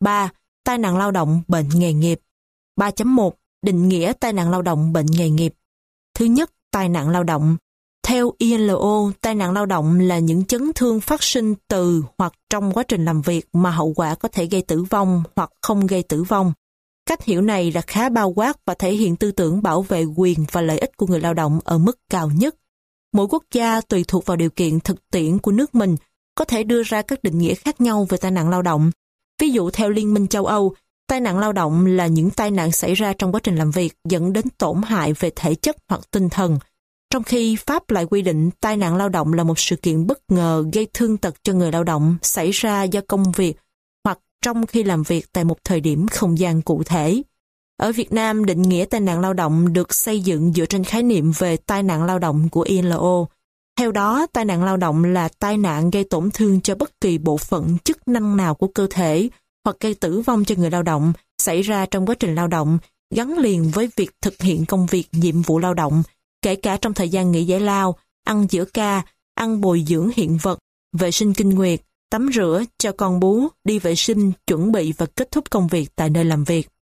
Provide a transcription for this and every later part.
3. Tai nạn lao động, bệnh nghề nghiệp. 3.1. Định nghĩa tai nạn lao động, bệnh nghề nghiệp. Thứ nhất, tai nạn lao động. Theo ILO, tai nạn lao động là những chấn thương phát sinh từ hoặc trong quá trình làm việc mà hậu quả có thể gây tử vong hoặc không gây tử vong. Cách hiểu này là khá bao quát và thể hiện tư tưởng bảo vệ quyền và lợi ích của người lao động ở mức cao nhất. Mỗi quốc gia tùy thuộc vào điều kiện thực tiễn của nước mình có thể đưa ra các định nghĩa khác nhau về tai nạn lao động. Ví dụ theo Liên minh châu Âu, tai nạn lao động là những tai nạn xảy ra trong quá trình làm việc dẫn đến tổn hại về thể chất hoặc tinh thần, trong khi Pháp lại quy định tai nạn lao động là một sự kiện bất ngờ gây thương tật cho người lao động xảy ra do công việc hoặc trong khi làm việc tại một thời điểm không gian cụ thể. Ở Việt Nam, định nghĩa tai nạn lao động được xây dựng dựa trên khái niệm về tai nạn lao động của ILO. Theo đó, tai nạn lao động là tai nạn gây tổn thương cho bất kỳ bộ phận chức năng nào của cơ thể hoặc gây tử vong cho người lao động xảy ra trong quá trình lao động, gắn liền với việc thực hiện công việc, nhiệm vụ lao động, kể cả trong thời gian nghỉ giải lao, ăn giữa ca, ăn bồi dưỡng hiện vật, vệ sinh kinh nguyệt, tắm rửa, cho con bú, đi vệ sinh, chuẩn bị và kết thúc công việc tại nơi làm việc.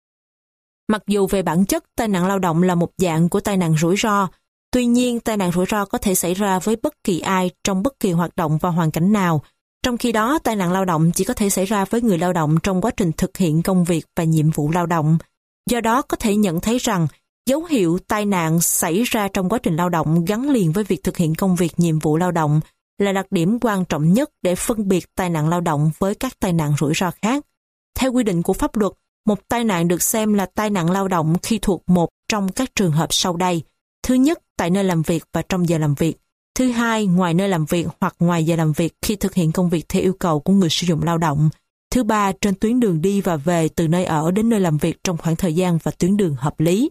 Mặc dù về bản chất tai nạn lao động là một dạng của tai nạn rủi ro, tuy nhiên tai nạn rủi ro có thể xảy ra với bất kỳ ai trong bất kỳ hoạt động và hoàn cảnh nào. Trong khi đó, tai nạn lao động chỉ có thể xảy ra với người lao động trong quá trình thực hiện công việc và nhiệm vụ lao động. Do đó có thể nhận thấy rằng dấu hiệu tai nạn xảy ra trong quá trình lao động gắn liền với việc thực hiện công việc, nhiệm vụ lao động là đặc điểm quan trọng nhất để phân biệt tai nạn lao động với các tai nạn rủi ro khác. Theo quy định của pháp luật, một tai nạn được xem là tai nạn lao động khi thuộc một trong các trường hợp sau đây. Thứ nhất, tại nơi làm việc và trong giờ làm việc. Thứ hai, ngoài nơi làm việc hoặc ngoài giờ làm việc khi thực hiện công việc theo yêu cầu của người sử dụng lao động. Thứ ba, trên tuyến đường đi và về từ nơi ở đến nơi làm việc trong khoảng thời gian và tuyến đường hợp lý.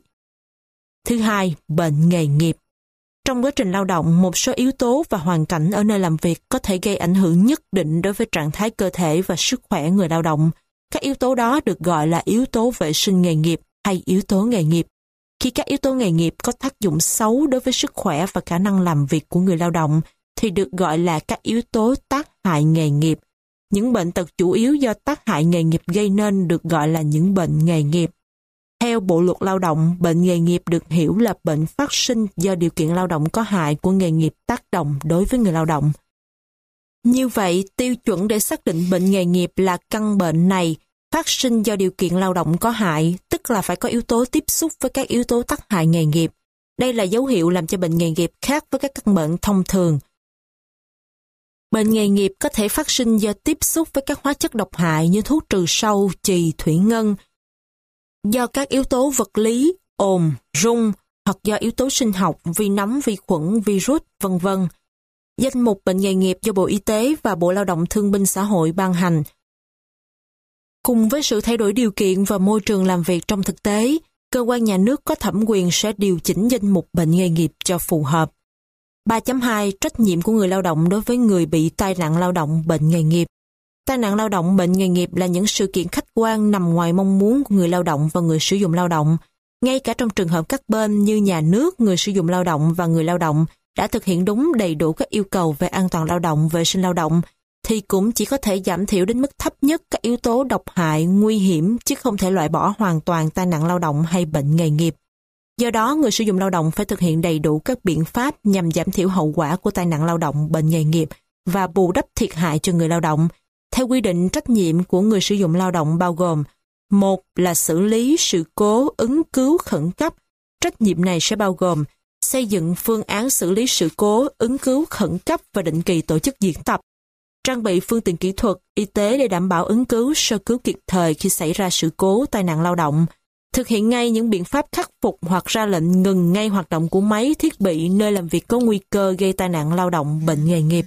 Thứ hai, bệnh nghề nghiệp. Trong quá trình lao động, một số yếu tố và hoàn cảnh ở nơi làm việc có thể gây ảnh hưởng nhất định đối với trạng thái cơ thể và sức khỏe người lao động. Các yếu tố đó được gọi là yếu tố vệ sinh nghề nghiệp hay yếu tố nghề nghiệp. Khi các yếu tố nghề nghiệp có tác dụng xấu đối với sức khỏe và khả năng làm việc của người lao động, thì được gọi là các yếu tố tác hại nghề nghiệp. Những bệnh tật chủ yếu do tác hại nghề nghiệp gây nên được gọi là những bệnh nghề nghiệp. Theo Bộ luật Lao động, bệnh nghề nghiệp được hiểu là bệnh phát sinh do điều kiện lao động có hại của nghề nghiệp tác động đối với người lao động. Như vậy, tiêu chuẩn để xác định bệnh nghề nghiệp là căn bệnh này phát sinh do điều kiện lao động có hại, tức là phải có yếu tố tiếp xúc với các yếu tố tác hại nghề nghiệp. Đây là dấu hiệu làm cho bệnh nghề nghiệp khác với các căn bệnh thông thường. Bệnh nghề nghiệp có thể phát sinh do tiếp xúc với các hóa chất độc hại như thuốc trừ sâu, chì, thủy ngân, do các yếu tố vật lý, ồn, rung, hoặc do yếu tố sinh học, vi nấm, vi khuẩn, virus, v.v. Danh mục bệnh nghề nghiệp do Bộ Y tế và Bộ Lao động Thương binh Xã hội ban hành. Cùng với sự thay đổi điều kiện và môi trường làm việc trong thực tế, cơ quan nhà nước có thẩm quyền sẽ điều chỉnh danh mục bệnh nghề nghiệp cho phù hợp. 3.2. Trách nhiệm của người lao động đối với người bị tai nạn lao động, bệnh nghề nghiệp. Tai nạn lao động, bệnh nghề nghiệp là những sự kiện khách quan nằm ngoài mong muốn của người lao động và người sử dụng lao động. Ngay cả trong trường hợp các bên như nhà nước, người sử dụng lao động và người lao động đã thực hiện đúng đầy đủ các yêu cầu về an toàn lao động, vệ sinh lao động, thì cũng chỉ có thể giảm thiểu đến mức thấp nhất các yếu tố độc hại, nguy hiểm, chứ không thể loại bỏ hoàn toàn tai nạn lao động hay bệnh nghề nghiệp. Do đó, người sử dụng lao động phải thực hiện đầy đủ các biện pháp nhằm giảm thiểu hậu quả của tai nạn lao động, bệnh nghề nghiệp và bù đắp thiệt hại cho người lao động. Theo quy định, trách nhiệm của người sử dụng lao động bao gồm: 1. Là xử lý sự cố ứng cứu khẩn cấp. Trách nhiệm này sẽ bao gồm xây dựng phương án xử lý sự cố ứng cứu khẩn cấp và định kỳ tổ chức diễn tập, trang bị phương tiện kỹ thuật, y tế để đảm bảo ứng cứu, sơ cứu kịp thời khi xảy ra sự cố tai nạn lao động, thực hiện ngay những biện pháp khắc phục hoặc ra lệnh ngừng ngay hoạt động của máy, thiết bị, nơi làm việc có nguy cơ gây tai nạn lao động, bệnh nghề nghiệp.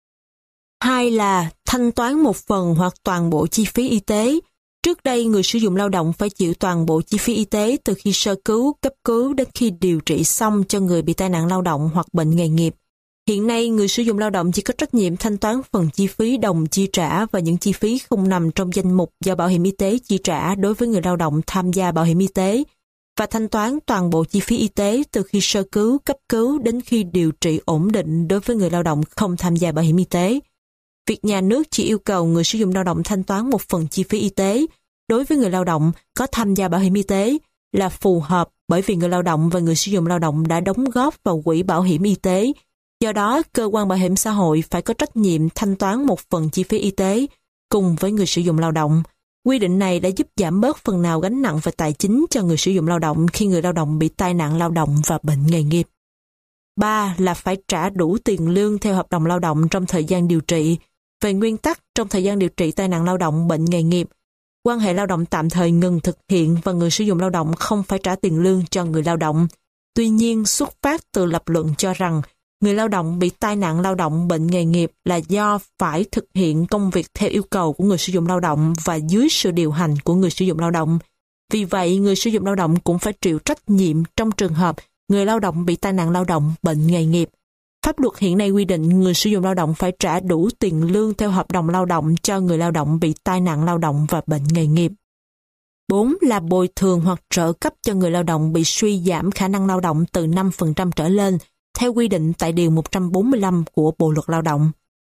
2 là thanh toán một phần hoặc toàn bộ chi phí y tế. Trước đây, người sử dụng lao động phải chịu toàn bộ chi phí y tế từ khi sơ cứu, cấp cứu đến khi điều trị xong cho người bị tai nạn lao động hoặc bệnh nghề nghiệp. Hiện nay, người sử dụng lao động chỉ có trách nhiệm thanh toán phần chi phí đồng chi trả và những chi phí không nằm trong danh mục do Bảo hiểm y tế chi trả đối với người lao động tham gia bảo hiểm y tế, và thanh toán toàn bộ chi phí y tế từ khi sơ cứu, cấp cứu đến khi điều trị ổn định đối với người lao động không tham gia bảo hiểm y tế. Việc nhà nước chỉ yêu cầu người sử dụng lao động thanh toán một phần chi phí y tế đối với người lao động có tham gia bảo hiểm y tế là phù hợp bởi vì người lao động và người sử dụng lao động đã đóng góp vào quỹ bảo hiểm y tế. Do đó, cơ quan bảo hiểm xã hội phải có trách nhiệm thanh toán một phần chi phí y tế cùng với người sử dụng lao động. Quy định này đã giúp giảm bớt phần nào gánh nặng về tài chính cho người sử dụng lao động khi người lao động bị tai nạn lao động và bệnh nghề nghiệp. 3 là phải trả đủ tiền lương theo hợp đồng lao động trong thời gian điều trị. Về nguyên tắc, trong thời gian điều trị tai nạn lao động, bệnh nghề nghiệp, quan hệ lao động tạm thời ngừng thực hiện và người sử dụng lao động không phải trả tiền lương cho người lao động. Tuy nhiên, xuất phát từ lập luận cho rằng người lao động bị tai nạn lao động, bệnh nghề nghiệp là do phải thực hiện công việc theo yêu cầu của người sử dụng lao động và dưới sự điều hành của người sử dụng lao động. Vì vậy, người sử dụng lao động cũng phải chịu trách nhiệm trong trường hợp người lao động bị tai nạn lao động, bệnh nghề nghiệp. Pháp luật hiện nay quy định người sử dụng lao động phải trả đủ tiền lương theo hợp đồng lao động cho người lao động bị tai nạn lao động và bệnh nghề nghiệp. 4 là bồi thường hoặc trợ cấp cho người lao động bị suy giảm khả năng lao động từ 5% trở lên, theo quy định tại Điều 145 của Bộ Luật Lao động.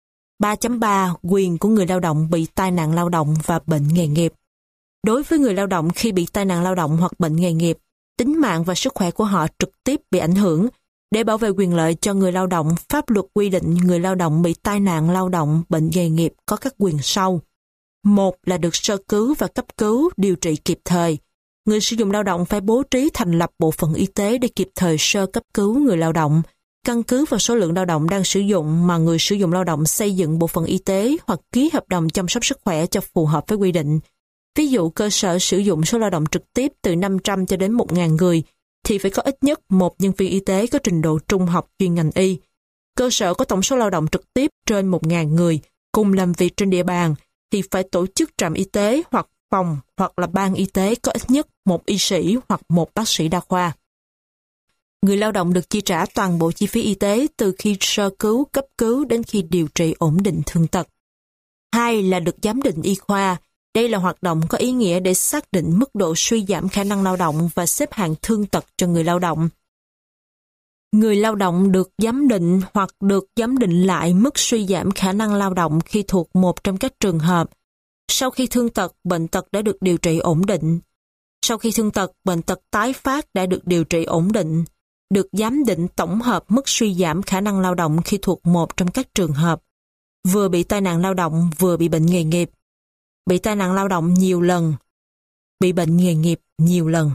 3.3 Quyền của người lao động bị tai nạn lao động và bệnh nghề nghiệp. Đối với người lao động khi bị tai nạn lao động hoặc bệnh nghề nghiệp, tính mạng và sức khỏe của họ trực tiếp bị ảnh hưởng. Để bảo vệ quyền lợi cho người lao động, pháp luật quy định người lao động bị tai nạn lao động, bệnh nghề nghiệp có các quyền sau. 1 là được sơ cứu và cấp cứu, điều trị kịp thời. Người sử dụng lao động phải bố trí thành lập bộ phận y tế để kịp thời sơ cấp cứu người lao động. Căn cứ vào số lượng lao động đang sử dụng mà người sử dụng lao động xây dựng bộ phận y tế hoặc ký hợp đồng chăm sóc sức khỏe cho phù hợp với quy định. Ví dụ cơ sở sử dụng số lao động trực tiếp từ 500 cho đến 1.000 người, thì phải có ít nhất một nhân viên y tế có trình độ trung học chuyên ngành y. Cơ sở có tổng số lao động trực tiếp trên 1.000 người cùng làm việc trên địa bàn thì phải tổ chức trạm y tế hoặc phòng hoặc là ban y tế có ít nhất một y sĩ hoặc một bác sĩ đa khoa. Người lao động được chi trả toàn bộ chi phí y tế từ khi sơ cứu, cấp cứu đến khi điều trị ổn định thương tật. 2 là được giám định y khoa. Đây là hoạt động có ý nghĩa để xác định mức độ suy giảm khả năng lao động và xếp hạng thương tật cho người lao động. Người lao động được giám định hoặc được giám định lại mức suy giảm khả năng lao động khi thuộc một trong các trường hợp. Sau khi thương tật, bệnh tật đã được điều trị ổn định. Sau khi thương tật, bệnh tật tái phát đã được điều trị ổn định. Được giám định tổng hợp mức suy giảm khả năng lao động khi thuộc một trong các trường hợp. Vừa bị tai nạn lao động, vừa bị bệnh nghề nghiệp. Bị tai nạn lao động nhiều lần, bị bệnh nghề nghiệp nhiều lần.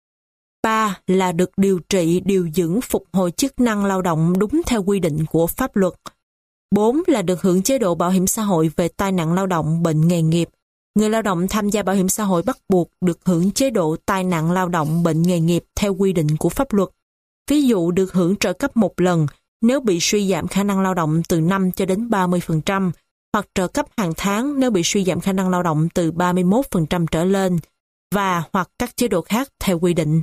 3 là được điều trị, điều dưỡng, phục hồi chức năng lao động đúng theo quy định của pháp luật. 4 là được hưởng chế độ bảo hiểm xã hội về tai nạn lao động, bệnh nghề nghiệp. Người lao động tham gia bảo hiểm xã hội bắt buộc được hưởng chế độ tai nạn lao động, bệnh nghề nghiệp theo quy định của pháp luật. Ví dụ được hưởng trợ cấp một lần nếu bị suy giảm khả năng lao động từ 5 cho đến 30%, hoặc trợ cấp hàng tháng nếu bị suy giảm khả năng lao động từ 31% trở lên, và hoặc các chế độ khác theo quy định.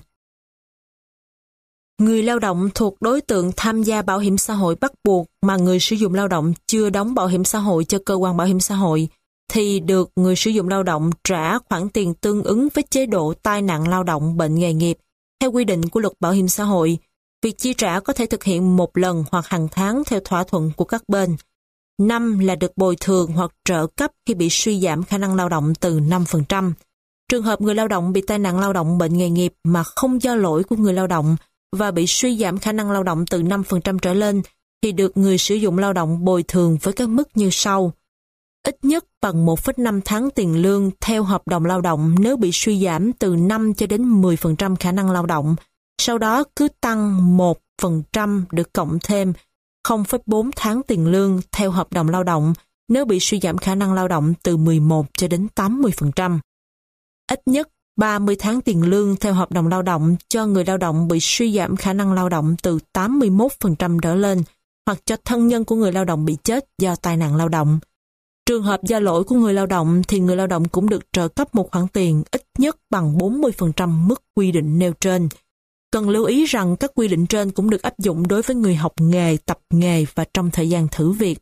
Người lao động thuộc đối tượng tham gia bảo hiểm xã hội bắt buộc mà người sử dụng lao động chưa đóng bảo hiểm xã hội cho cơ quan bảo hiểm xã hội, thì được người sử dụng lao động trả khoản tiền tương ứng với chế độ tai nạn lao động, bệnh nghề nghiệp, theo quy định của luật bảo hiểm xã hội. Việc chi trả có thể thực hiện một lần hoặc hàng tháng theo thỏa thuận của các bên. 5 là được bồi thường hoặc trợ cấp khi bị suy giảm khả năng lao động từ 5%. Trường hợp người lao động bị tai nạn lao động, bệnh nghề nghiệp mà không do lỗi của người lao động và bị suy giảm khả năng lao động từ 5% trở lên thì được người sử dụng lao động bồi thường với các mức như sau. Ít nhất bằng 1,5 tháng tiền lương theo hợp đồng lao động nếu bị suy giảm từ 5 cho đến 10% khả năng lao động. Sau đó cứ tăng 1% được cộng thêm 0,4 tháng tiền lương theo hợp đồng lao động nếu bị suy giảm khả năng lao động từ 11 cho đến 80%. Ít nhất 30 tháng tiền lương theo hợp đồng lao động cho người lao động bị suy giảm khả năng lao động từ 81% trở lên, hoặc cho thân nhân của người lao động bị chết do tai nạn lao động. Trường hợp do lỗi của người lao động thì người lao động cũng được trợ cấp một khoản tiền ít nhất bằng 40% mức quy định nêu trên. Cần lưu ý rằng các quy định trên cũng được áp dụng đối với người học nghề, tập nghề và trong thời gian thử việc.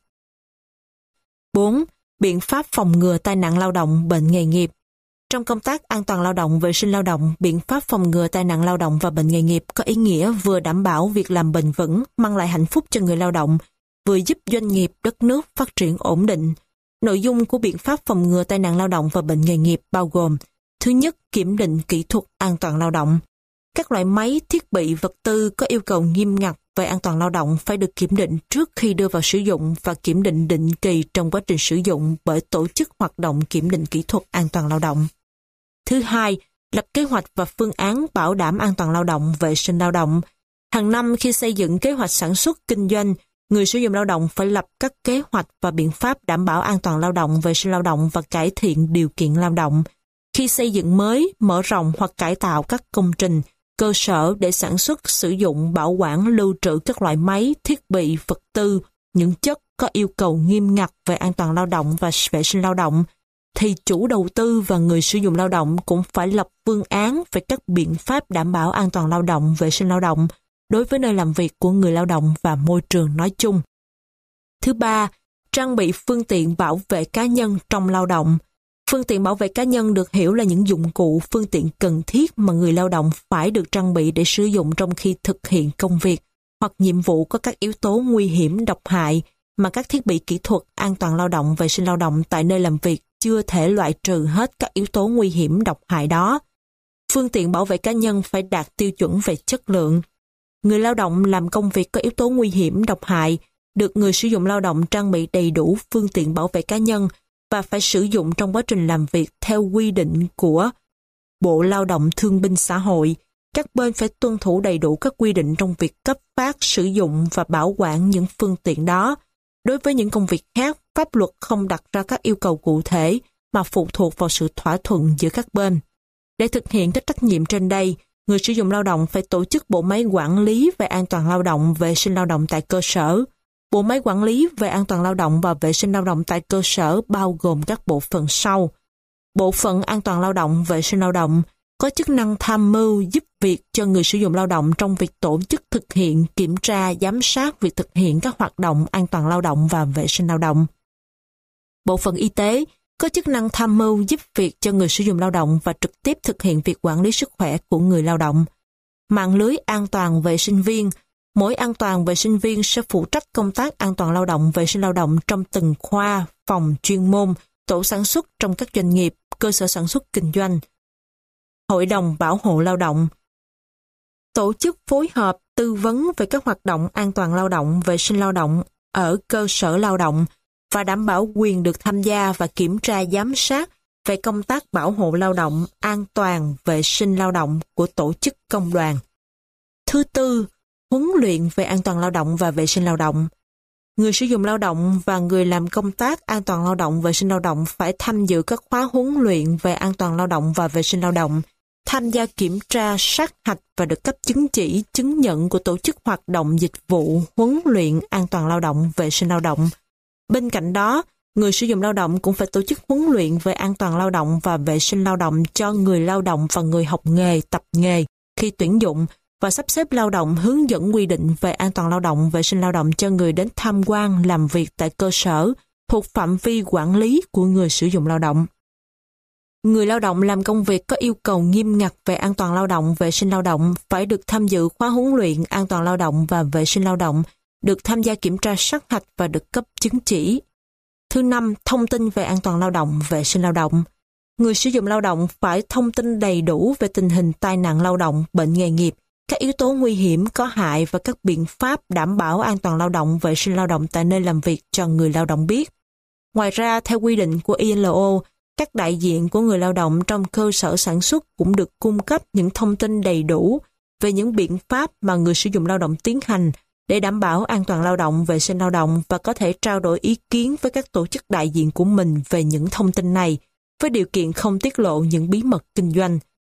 4. Biện pháp phòng ngừa tai nạn lao động, bệnh nghề nghiệp. Trong công tác an toàn lao động, vệ sinh lao động, biện pháp phòng ngừa tai nạn lao động và bệnh nghề nghiệp có ý nghĩa vừa đảm bảo việc làm bền vững, mang lại hạnh phúc cho người lao động, vừa giúp doanh nghiệp, đất nước phát triển ổn định. Nội dung của biện pháp phòng ngừa tai nạn lao động và bệnh nghề nghiệp bao gồm Thứ nhất, kiểm định kỹ thuật an toàn lao động. Các loại máy, thiết bị, vật tư có yêu cầu nghiêm ngặt về an toàn lao động phải được kiểm định trước khi đưa vào sử dụng và kiểm định định kỳ trong quá trình sử dụng bởi tổ chức hoạt động kiểm định kỹ thuật an toàn lao động. Thứ hai, lập kế hoạch và phương án bảo đảm an toàn lao động, vệ sinh lao động. Hàng năm khi xây dựng kế hoạch sản xuất, kinh doanh, người sử dụng lao động phải lập các kế hoạch và biện pháp đảm bảo an toàn lao động, vệ sinh lao động và cải thiện điều kiện lao động. Khi xây dựng mới, mở rộng hoặc cải tạo các công trình, cơ sở để sản xuất, sử dụng, bảo quản, lưu trữ các loại máy, thiết bị, vật tư, những chất có yêu cầu nghiêm ngặt về an toàn lao động và vệ sinh lao động, thì chủ đầu tư và người sử dụng lao động cũng phải lập phương án về các biện pháp đảm bảo an toàn lao động, vệ sinh lao động đối với nơi làm việc của người lao động và môi trường nói chung. Thứ ba, trang bị phương tiện bảo vệ cá nhân trong lao động. Phương tiện bảo vệ cá nhân được hiểu là những dụng cụ, phương tiện cần thiết mà người lao động phải được trang bị để sử dụng trong khi thực hiện công việc hoặc nhiệm vụ có các yếu tố nguy hiểm, độc hại mà các thiết bị kỹ thuật an toàn lao động, vệ sinh lao động tại nơi làm việc chưa thể loại trừ hết các yếu tố nguy hiểm, độc hại đó. Phương tiện bảo vệ cá nhân phải đạt tiêu chuẩn về chất lượng. Người lao động làm công việc có yếu tố nguy hiểm, độc hại, được người sử dụng lao động trang bị đầy đủ phương tiện bảo vệ cá nhân và phải sử dụng trong quá trình làm việc theo quy định của Bộ Lao động Thương binh Xã hội. Các bên phải tuân thủ đầy đủ các quy định trong việc cấp phát, sử dụng và bảo quản những phương tiện đó. Đối với những công việc khác, pháp luật không đặt ra các yêu cầu cụ thể mà phụ thuộc vào sự thỏa thuận giữa các bên. Để thực hiện các trách nhiệm trên đây, người sử dụng lao động phải tổ chức bộ máy quản lý về an toàn lao động, vệ sinh lao động tại cơ sở. Bộ máy quản lý về an toàn lao động và vệ sinh lao động tại cơ sở bao gồm các bộ phận sau. Bộ phận an toàn lao động, vệ sinh lao động có chức năng tham mưu giúp việc cho người sử dụng lao động trong việc tổ chức thực hiện, kiểm tra, giám sát việc thực hiện các hoạt động an toàn lao động và vệ sinh lao động. Bộ phận y tế có chức năng tham mưu giúp việc cho người sử dụng lao động và trực tiếp thực hiện việc quản lý sức khỏe của người lao động. Mạng lưới an toàn vệ sinh viên. Mỗi an toàn vệ sinh viên sẽ phụ trách công tác an toàn lao động, vệ sinh lao động trong từng khoa, phòng chuyên môn, tổ sản xuất trong các doanh nghiệp, cơ sở sản xuất kinh doanh. Hội đồng bảo hộ lao động tổ chức phối hợp, tư vấn về các hoạt động an toàn lao động, vệ sinh lao động ở cơ sở lao động và đảm bảo quyền được tham gia và kiểm tra giám sát về công tác bảo hộ lao động, an toàn, vệ sinh lao động của tổ chức công đoàn. Thứ tư, huấn luyện về an toàn lao động và vệ sinh lao động. Người sử dụng lao động và người làm công tác an toàn lao động, vệ sinh lao động phải tham dự các khóa huấn luyện về an toàn lao động và vệ sinh lao động, tham gia kiểm tra, sát hạch và được cấp chứng chỉ, chứng nhận của tổ chức hoạt động dịch vụ huấn luyện an toàn lao động, vệ sinh lao động. Bên cạnh đó, người sử dụng lao động cũng phải tổ chức huấn luyện về an toàn lao động và vệ sinh lao động cho người lao động và người học nghề, tập nghề khi tuyển dụng và sắp xếp lao động, hướng dẫn quy định về an toàn lao động, vệ sinh lao động cho người đến tham quan, làm việc tại cơ sở thuộc phạm vi quản lý của người sử dụng lao động. Người lao động làm công việc có yêu cầu nghiêm ngặt về an toàn lao động, vệ sinh lao động phải được tham dự khóa huấn luyện an toàn lao động và vệ sinh lao động, được tham gia kiểm tra sát hạch và được cấp chứng chỉ. Thứ năm, thông tin về an toàn lao động, vệ sinh lao động. Người sử dụng lao động phải thông tin đầy đủ về tình hình tai nạn lao động, bệnh nghề nghiệp, các yếu tố nguy hiểm có hại và các biện pháp đảm bảo an toàn lao động, vệ sinh lao động tại nơi làm việc cho người lao động biết. Ngoài ra, theo quy định của ILO, các đại diện của người lao động trong cơ sở sản xuất cũng được cung cấp những thông tin đầy đủ về những biện pháp mà người sử dụng lao động tiến hành để đảm bảo an toàn lao động, vệ sinh lao động và có thể trao đổi ý kiến với các tổ chức đại diện của mình về những thông tin này, với điều kiện không tiết lộ những bí mật kinh doanh.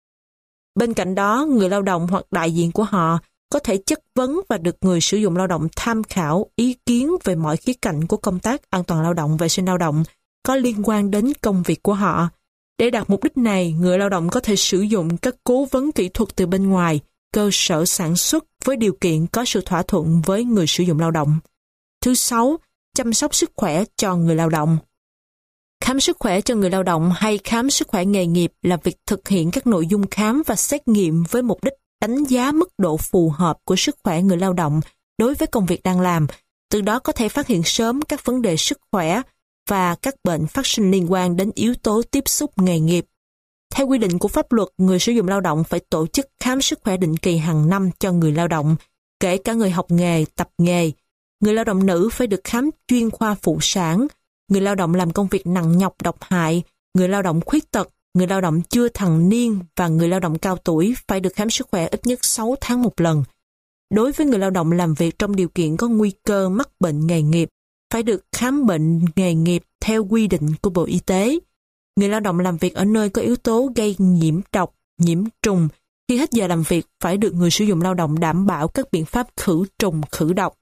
Bên cạnh đó, người lao động hoặc đại diện của họ có thể chất vấn và được người sử dụng lao động tham khảo ý kiến về mọi khía cạnh của công tác an toàn lao động, vệ sinh lao động có liên quan đến công việc của họ. Để đạt mục đích này, người lao động có thể sử dụng các cố vấn kỹ thuật từ bên ngoài, cơ sở sản xuất với điều kiện có sự thỏa thuận với người sử dụng lao động. Thứ sáu, chăm sóc sức khỏe cho người lao động. Khám sức khỏe cho người lao động hay khám sức khỏe nghề nghiệp là việc thực hiện các nội dung khám và xét nghiệm với mục đích đánh giá mức độ phù hợp của sức khỏe người lao động đối với công việc đang làm, từ đó có thể phát hiện sớm các vấn đề sức khỏe và các bệnh phát sinh liên quan đến yếu tố tiếp xúc nghề nghiệp. Theo quy định của pháp luật, người sử dụng lao động phải tổ chức khám sức khỏe định kỳ hàng năm cho người lao động, kể cả người học nghề, tập nghề. Người lao động nữ phải được khám chuyên khoa phụ sản, người lao động làm công việc nặng nhọc độc hại, người lao động khuyết tật, người lao động chưa thành niên và người lao động cao tuổi phải được khám sức khỏe ít nhất 6 tháng một lần. Đối với người lao động làm việc trong điều kiện có nguy cơ mắc bệnh nghề nghiệp, phải được khám bệnh nghề nghiệp theo quy định của Bộ Y tế. Người lao động làm việc ở nơi có yếu tố gây nhiễm độc, nhiễm trùng, khi hết giờ làm việc phải được người sử dụng lao động đảm bảo các biện pháp khử trùng, khử độc.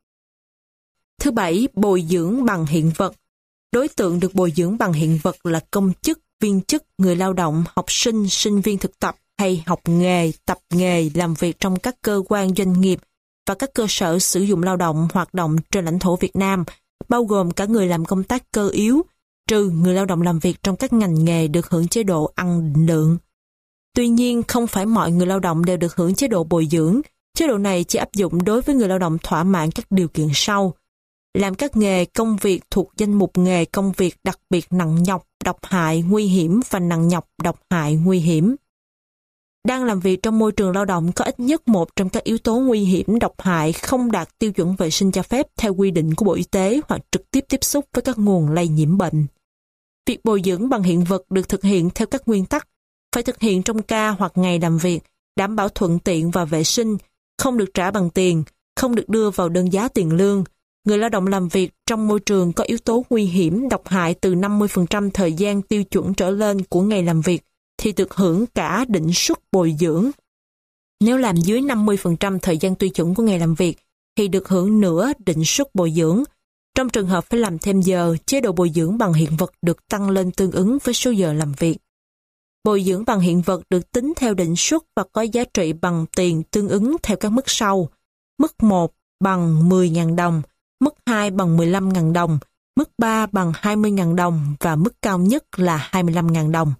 Thứ bảy, bồi dưỡng bằng hiện vật. Đối tượng được bồi dưỡng bằng hiện vật là công chức, viên chức, người lao động, học sinh, sinh viên thực tập hay học nghề, tập nghề làm việc trong các cơ quan doanh nghiệp và các cơ sở sử dụng lao động hoạt động trên lãnh thổ Việt Nam, bao gồm cả người làm công tác cơ yếu, trừ người lao động làm việc trong các ngành nghề được hưởng chế độ ăn định lượng. Tuy nhiên, không phải mọi người lao động đều được hưởng chế độ bồi dưỡng. Chế độ này chỉ áp dụng đối với người lao động thỏa mãn các điều kiện sau: làm các nghề công việc thuộc danh mục nghề công việc đặc biệt nặng nhọc, độc hại, nguy hiểm và nặng nhọc, độc hại, nguy hiểm. Đang làm việc trong môi trường lao động có ít nhất một trong các yếu tố nguy hiểm, độc hại không đạt tiêu chuẩn vệ sinh cho phép theo quy định của Bộ Y tế hoặc trực tiếp tiếp xúc với các nguồn lây nhiễm bệnh. Việc bồi dưỡng bằng hiện vật được thực hiện theo các nguyên tắc, phải thực hiện trong ca hoặc ngày làm việc, đảm bảo thuận tiện và vệ sinh, không được trả bằng tiền, không được đưa vào đơn giá tiền lương. Người lao động làm việc trong môi trường có yếu tố nguy hiểm, độc hại từ 50% thời gian tiêu chuẩn trở lên của ngày làm việc thì được hưởng cả định suất bồi dưỡng. Nếu làm dưới 50% thời gian tiêu chuẩn của ngày làm việc thì được hưởng nửa định suất bồi dưỡng. Trong trường hợp phải làm thêm giờ, chế độ bồi dưỡng bằng hiện vật được tăng lên tương ứng với số giờ làm việc. Bồi dưỡng bằng hiện vật được tính theo định suất và có giá trị bằng tiền tương ứng theo các mức sau. Mức 1 bằng 10.000 đồng, mức 2 bằng 15.000 đồng, mức 3 bằng 20.000 đồng và mức cao nhất là 25.000 đồng.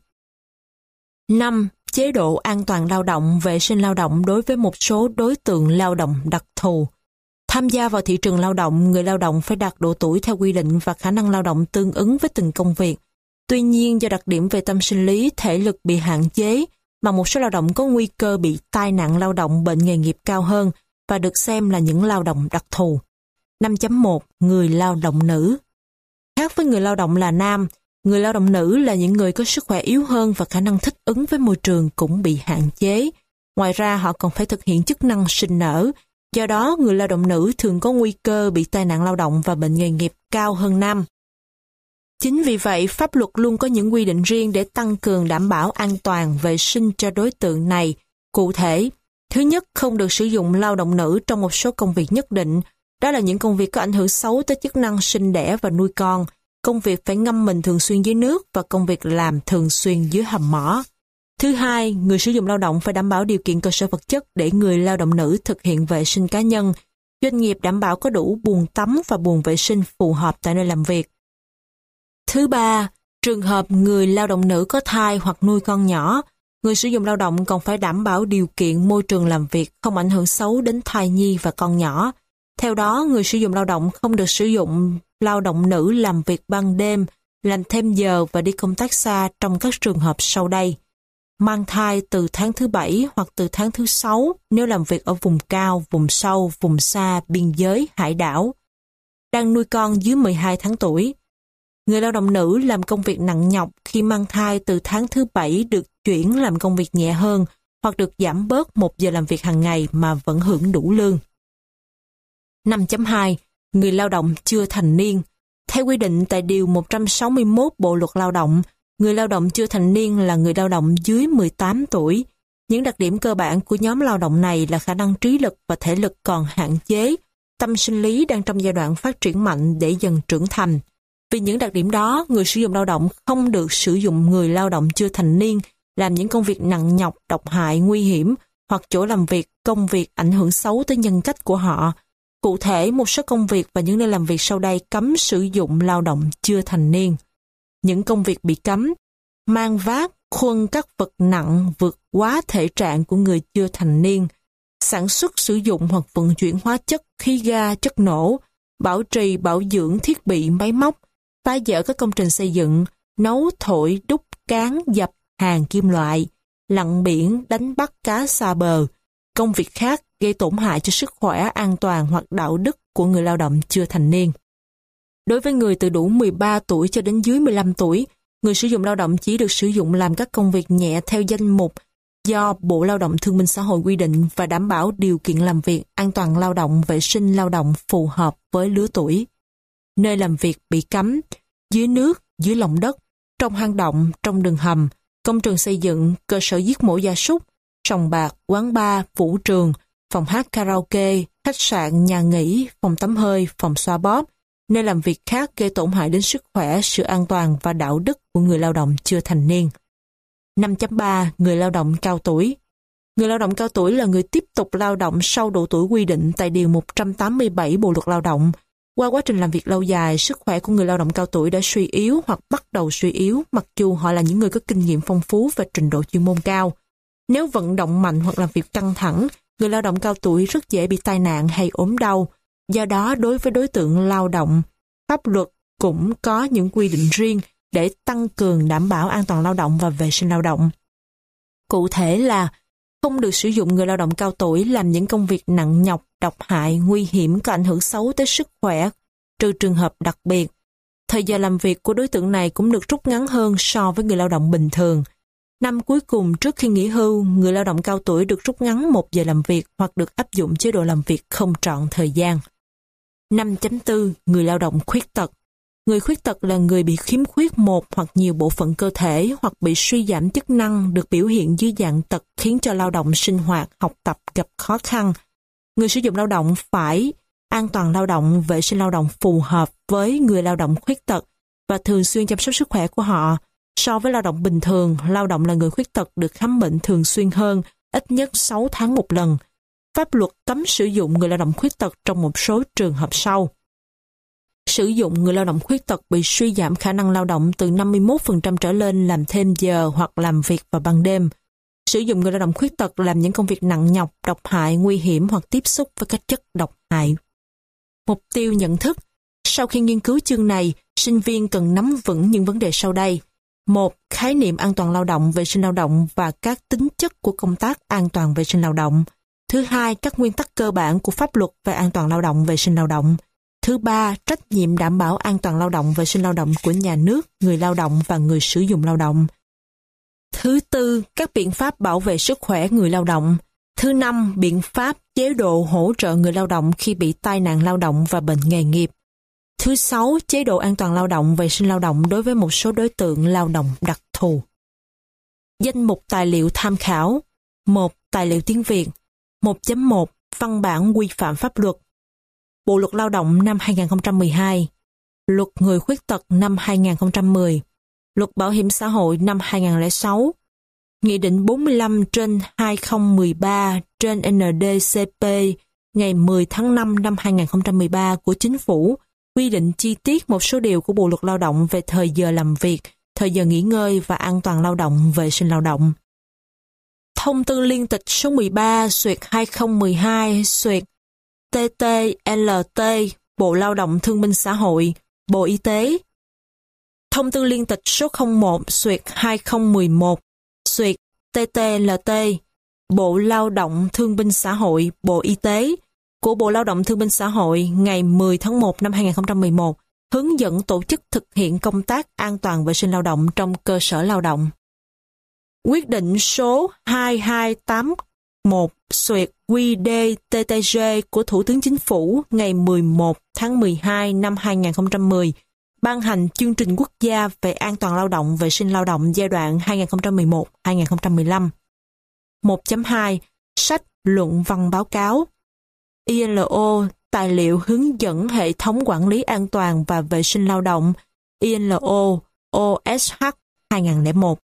5. Chế độ an toàn lao động, vệ sinh lao động đối với một số đối tượng lao động đặc thù. Tham gia vào thị trường lao động, người lao động phải đạt độ tuổi theo quy định và khả năng lao động tương ứng với từng công việc. Tuy nhiên, do đặc điểm về tâm sinh lý, thể lực bị hạn chế, mà một số lao động có nguy cơ bị tai nạn lao động, bệnh nghề nghiệp cao hơn và được xem là những lao động đặc thù. 5.1. Người lao động nữ. Khác với người lao động là nam, người lao động nữ là những người có sức khỏe yếu hơn và khả năng thích ứng với môi trường cũng bị hạn chế. Ngoài ra, họ còn phải thực hiện chức năng sinh nở. Do đó, người lao động nữ thường có nguy cơ bị tai nạn lao động và bệnh nghề nghiệp cao hơn nam. Chính vì vậy, pháp luật luôn có những quy định riêng để tăng cường đảm bảo an toàn, vệ sinh cho đối tượng này. Cụ thể, thứ nhất, không được sử dụng lao động nữ trong một số công việc nhất định. Đó là những công việc có ảnh hưởng xấu tới chức năng sinh đẻ và nuôi con, công việc phải ngâm mình thường xuyên dưới nước và công việc làm thường xuyên dưới hầm mỏ. Thứ hai, người sử dụng lao động phải đảm bảo điều kiện cơ sở vật chất để người lao động nữ thực hiện vệ sinh cá nhân. Doanh nghiệp đảm bảo có đủ bồn tắm và bồn vệ sinh phù hợp tại nơi làm việc. Thứ ba, trường hợp người lao động nữ có thai hoặc nuôi con nhỏ, người sử dụng lao động còn phải đảm bảo điều kiện môi trường làm việc không ảnh hưởng xấu đến thai nhi và con nhỏ. Theo đó, người sử dụng lao động không được sử dụng lao động nữ làm việc ban đêm, làm thêm giờ và đi công tác xa trong các trường hợp sau đây. Mang thai từ tháng thứ 7 hoặc từ tháng thứ 6 nếu làm việc ở vùng cao, vùng sâu, vùng xa, biên giới, hải đảo. Đang nuôi con dưới 12 tháng tuổi. Người lao động nữ làm công việc nặng nhọc khi mang thai từ tháng thứ 7 được chuyển làm công việc nhẹ hơn hoặc được giảm bớt 1 giờ làm việc hàng ngày mà vẫn hưởng đủ lương. 5.2. Người lao động chưa thành niên. Theo quy định tại Điều 161 Bộ Luật Lao động, người lao động chưa thành niên là người lao động dưới 18 tuổi. Những đặc điểm cơ bản của nhóm lao động này là khả năng trí lực và thể lực còn hạn chế, tâm sinh lý đang trong giai đoạn phát triển mạnh để dần trưởng thành. Vì những đặc điểm đó, người sử dụng lao động không được sử dụng người lao động chưa thành niên làm những công việc nặng nhọc, độc hại, nguy hiểm hoặc chỗ làm việc, công việc ảnh hưởng xấu tới nhân cách của họ. Cụ thể, một số công việc và những nơi làm việc sau đây cấm sử dụng lao động chưa thành niên. Những công việc bị cấm: mang vác, khuân các vật nặng vượt quá thể trạng của người chưa thành niên, sản xuất, sử dụng hoặc vận chuyển hóa chất, khí ga, chất nổ, bảo trì, bảo dưỡng thiết bị, máy móc, phá dỡ các công trình xây dựng, nấu, thổi, đúc, cán, dập, hàng kim loại, lặn biển, đánh bắt cá xa bờ. Công việc khác gây tổn hại cho sức khỏe, an toàn hoặc đạo đức của người lao động chưa thành niên. Đối với người từ đủ 13 tuổi cho đến dưới 15 tuổi, người sử dụng lao động chỉ được sử dụng làm các công việc nhẹ theo danh mục do Bộ Lao động Thương binh Xã hội quy định và đảm bảo điều kiện làm việc, an toàn lao động, vệ sinh lao động phù hợp với lứa tuổi. Nơi làm việc bị cấm: dưới nước, dưới lòng đất, trong hang động, trong đường hầm, công trường xây dựng, cơ sở giết mổ gia súc, sòng bạc, quán bar, vũ trường, phòng hát karaoke, khách sạn, nhà nghỉ, phòng tắm hơi, phòng xoa bóp. Nơi làm việc khác gây tổn hại đến sức khỏe, sự an toàn và đạo đức của người lao động chưa thành niên. 5.3. Người lao động cao tuổi. Người lao động cao tuổi là người tiếp tục lao động sau độ tuổi quy định tại Điều 187 Bộ Luật Lao động. Qua quá trình làm việc lâu dài, sức khỏe của người lao động cao tuổi đã suy yếu hoặc bắt đầu suy yếu, mặc dù họ là những người có kinh nghiệm phong phú và trình độ chuyên môn cao. Nếu vận động mạnh hoặc làm việc căng thẳng, người lao động cao tuổi rất dễ bị tai nạn hay ốm đau. Do đó, đối với đối tượng lao động, pháp luật cũng có những quy định riêng để tăng cường đảm bảo an toàn lao động và vệ sinh lao động. Cụ thể là không được sử dụng người lao động cao tuổi làm những công việc nặng nhọc, độc hại, nguy hiểm có ảnh hưởng xấu tới sức khỏe, trừ trường hợp đặc biệt. Thời giờ làm việc của đối tượng này cũng được rút ngắn hơn so với người lao động bình thường. Năm cuối cùng trước khi nghỉ hưu, người lao động cao tuổi được rút ngắn 1 giờ làm việc hoặc được áp dụng chế độ làm việc không trọn thời gian. 5.4. Người lao động khuyết tật. Người khuyết tật là người bị khiếm khuyết một hoặc nhiều bộ phận cơ thể hoặc bị suy giảm chức năng, được biểu hiện dưới dạng tật khiến cho lao động sinh hoạt, học tập gặp khó khăn. Người sử dụng lao động phải an toàn lao động, vệ sinh lao động phù hợp với người lao động khuyết tật và thường xuyên chăm sóc sức khỏe của họ. So với lao động bình thường, lao động là người khuyết tật được khám bệnh thường xuyên hơn, ít nhất 6 tháng một lần. Pháp luật cấm sử dụng người lao động khuyết tật trong một số trường hợp sau. Sử dụng người lao động khuyết tật bị suy giảm khả năng lao động từ 51% trở lên làm thêm giờ hoặc làm việc vào ban đêm. Sử dụng người lao động khuyết tật làm những công việc nặng nhọc, độc hại, nguy hiểm hoặc tiếp xúc với các chất độc hại. Mục tiêu nhận thức. Sau khi nghiên cứu chương này, sinh viên cần nắm vững những vấn đề sau đây. 1. Khái niệm an toàn lao động, vệ sinh lao động và các tính chất của công tác an toàn vệ sinh lao động. Thứ hai, các nguyên tắc cơ bản của pháp luật về an toàn lao động, vệ sinh lao động. Thứ ba, trách nhiệm đảm bảo an toàn lao động, vệ sinh lao động của nhà nước, người lao động và người sử dụng lao động. Thứ tư, các biện pháp bảo vệ sức khỏe người lao động. Thứ năm, biện pháp chế độ hỗ trợ người lao động khi bị tai nạn lao động và bệnh nghề nghiệp. Thứ sáu, chế độ an toàn lao động, vệ sinh lao động đối với một số đối tượng lao động đặc thù. Danh mục tài liệu tham khảo. 1. Tài liệu tiếng Việt. 1.1. Văn bản quy phạm pháp luật. Bộ luật lao động năm 2012. Luật người khuyết tật năm 2010. Luật bảo hiểm xã hội năm 2006. Nghị định 45/2013/ND-CP ngày 10 tháng 5 năm 2013 của Chính phủ quy định chi tiết một số điều của Bộ luật Lao động về thời giờ làm việc, thời giờ nghỉ ngơi và an toàn lao động, vệ sinh lao động. Thông tư liên tịch số 13/2012/TTLT Bộ Lao động Thương binh Xã hội, Bộ Y tế. Thông tư liên tịch số 01/2011/TTLT Bộ Lao động Thương binh Xã hội, Bộ Y tế của Bộ Lao động Thương binh Xã hội ngày 10 tháng 1 năm 2011 hướng dẫn tổ chức thực hiện công tác an toàn vệ sinh lao động trong cơ sở lao động. Quyết định số 2281/QĐ-TTG của Thủ tướng Chính phủ ngày 11 tháng 12 năm 2010 ban hành chương trình quốc gia về an toàn lao động, vệ sinh lao động giai đoạn 2011-2015. 1.2. Sách luận văn báo cáo. ILO tài liệu hướng dẫn hệ thống quản lý an toàn và vệ sinh lao động ILO OSH 2001.